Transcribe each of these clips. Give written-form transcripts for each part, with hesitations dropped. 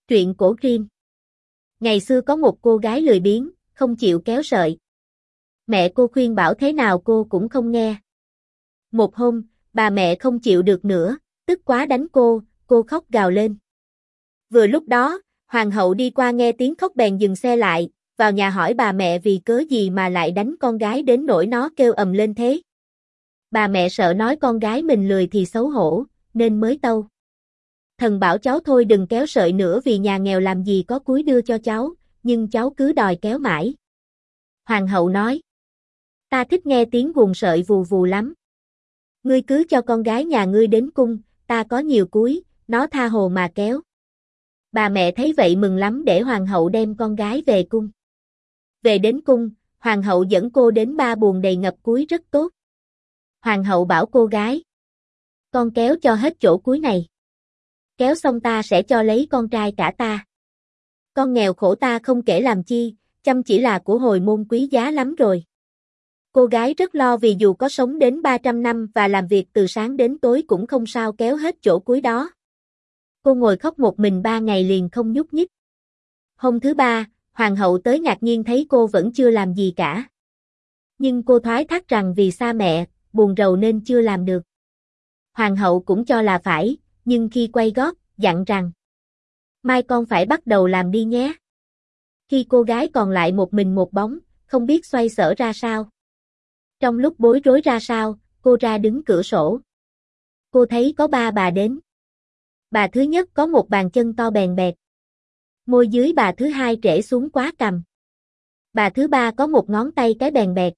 Truyện cổ Grimm. Ngày xưa có một cô gái lười biếng, không chịu kéo sợi. Mẹ cô khuyên bảo thế nào cô cũng không nghe. Một hôm, bà mẹ không chịu được nữa, tức quá đánh cô khóc gào lên. Vừa lúc đó, hoàng hậu đi qua nghe tiếng khóc bèn dừng xe lại, vào nhà hỏi bà mẹ vì cớ gì mà lại đánh con gái đến nỗi nó kêu ầm lên thế. Bà mẹ sợ nói con gái mình lười thì xấu hổ, nên mới tâu. Thần bảo cháu thôi đừng kéo sợi nữa vì nhà nghèo làm gì có cúi đưa cho cháu, nhưng cháu cứ đòi kéo mãi. Hoàng hậu nói. Ta thích nghe tiếng guồng sợi vù vù lắm. Ngươi cứ cho con gái nhà ngươi đến cung, ta có nhiều cúi, nó tha hồ mà kéo. Bà mẹ thấy vậy mừng lắm để hoàng hậu đem con gái về cung. Về đến cung, hoàng hậu dẫn cô đến 3 buồng đầy ngập cúi rất tốt. Hoàng hậu bảo cô gái. Con kéo cho hết chỗ cúi này. Kéo xong ta sẽ cho lấy con trai cả ta. Con nghèo khổ ta không kể làm chi, chăm chỉ là của hồi môn quý giá lắm rồi. Cô gái rất lo vì dù có sống đến 300 năm và làm việc từ sáng đến tối cũng không sao kéo hết chỗ cúi đó. Cô ngồi khóc một mình 3 ngày liền không nhúc nhích. Hôm thứ 3, hoàng hậu tới ngạc nhiên thấy cô vẫn chưa làm gì cả. Nhưng cô thoái thác rằng vì xa mẹ, buồn rầu nên chưa làm được. Hoàng hậu cũng cho là phải, nhưng khi quay gót, dặn rằng mai con phải bắt đầu làm đi nhé. Khi cô gái còn lại một mình một bóng, không biết xoay sở ra sao. Trong lúc bối rối ra sao, cô ra đứng cửa sổ. Cô thấy có 3 bà đến. Bà thứ nhất có một bàn chân to bèn bẹt. Môi dưới bà thứ hai trễ xuống quá cằm. Bà thứ 3 có một ngón tay cái bèn bẹt.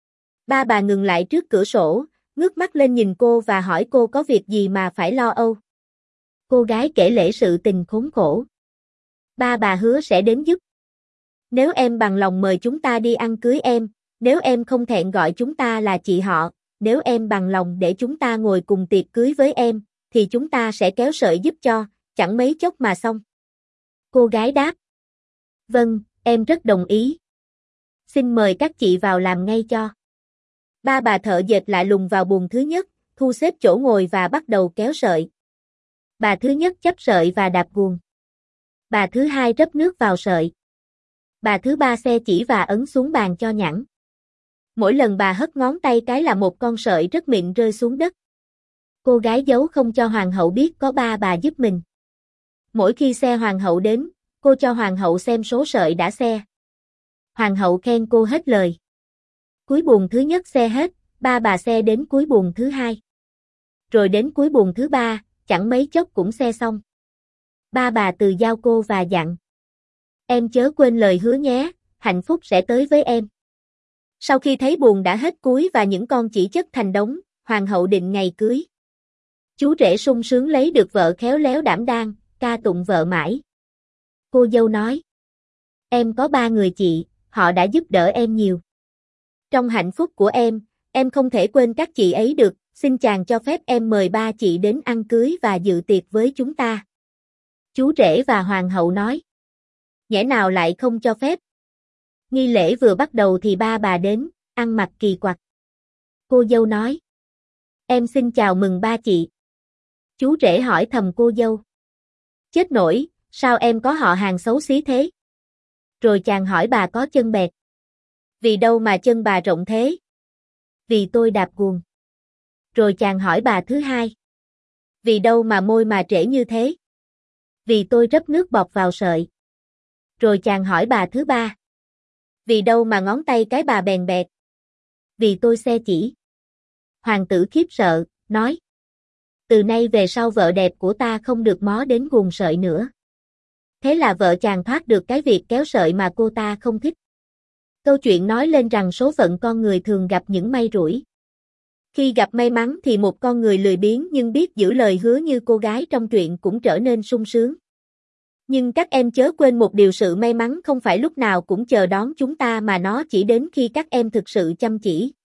3 bà ngừng lại trước cửa sổ, ngước mắt lên nhìn cô và hỏi cô có việc gì mà phải lo âu. Cô gái kể lể sự tình khốn khổ. 3 bà hứa sẽ đến giúp. Nếu em bằng lòng mời chúng ta đi ăn cưới em, nếu em không thẹn gọi chúng ta là chị họ, nếu em bằng lòng để chúng ta ngồi cùng tiệc cưới với em, thì chúng ta sẽ kéo sợi giúp cho, chẳng mấy chốc mà xong. Cô gái đáp. Vâng, em rất đồng ý. Xin mời các chị vào làm ngay cho. 3 bà thợ dệt lại lùng vào buồng thứ nhất, thu xếp chỗ ngồi và bắt đầu kéo sợi. Bà thứ nhất chấp sợi và đạp guồng. Bà thứ hai rấp nước vào sợi. Bà thứ 3 xe chỉ và ấn xuống bàn cho nhẵn. Mỗi lần bà hất ngón tay cái là một con sợi rất mịn rơi xuống đất. Cô gái giấu không cho hoàng hậu biết có 3 bà giúp mình. Mỗi khi xe hoàng hậu đến, cô cho hoàng hậu xem số sợi đã xe. Hoàng hậu khen cô hết lời. Cuối buồng thứ nhất xe hết, 3 bà xe đến cuối buồng thứ 2. Rồi đến cuối buồng thứ 3, chẳng mấy chốc cũng xe xong. 3 bà từ giao cô và dặn. Em chớ quên lời hứa nhé, hạnh phúc sẽ tới với em. Sau khi thấy buồng đã hết cúi và những con chỉ chất thành đống, hoàng hậu định ngày cưới. Chú rể sung sướng lấy được vợ khéo léo đảm đang, ca tụng vợ mãi. Cô dâu nói. Em có 3 người chị, họ đã giúp đỡ em nhiều. Trong hạnh phúc của em không thể quên các chị ấy được, xin chàng cho phép em mời 3 chị đến ăn cưới và dự tiệc với chúng ta. Chú rể và hoàng hậu nói. Nhẽ nào lại không cho phép? Nghi lễ vừa bắt đầu thì 3 bà đến, ăn mặc kỳ quặc. Cô dâu nói. Em xin chào mừng 3 chị. Chú rể hỏi thầm cô dâu. Chết nổi, sao em có họ hàng xấu xí thế? Rồi chàng hỏi bà có chân bẹt. Vì đâu mà chân bà rộng thế? Vì tôi đạp guồng. Rồi chàng hỏi bà thứ hai. Vì đâu mà môi mà trễ như thế? Vì tôi rấp nước bọt vào sợi. Rồi chàng hỏi bà thứ 3. Vì đâu mà ngón tay cái bà bèn bẹt? Vì tôi xe chỉ. Hoàng tử khiếp sợ, nói. Từ nay về sau vợ đẹp của ta không được mó đến guồng sợi nữa. Thế là vợ chàng thoát được cái việc kéo sợi mà cô ta không thích. Câu chuyện nói lên rằng số phận con người thường gặp những may rủi. Khi gặp may mắn thì một con người lười biếng nhưng biết giữ lời hứa như cô gái trong truyện cũng trở nên sung sướng. Nhưng các em chớ quên một điều, sự may mắn không phải lúc nào cũng chờ đón chúng ta mà nó chỉ đến khi các em thực sự chăm chỉ.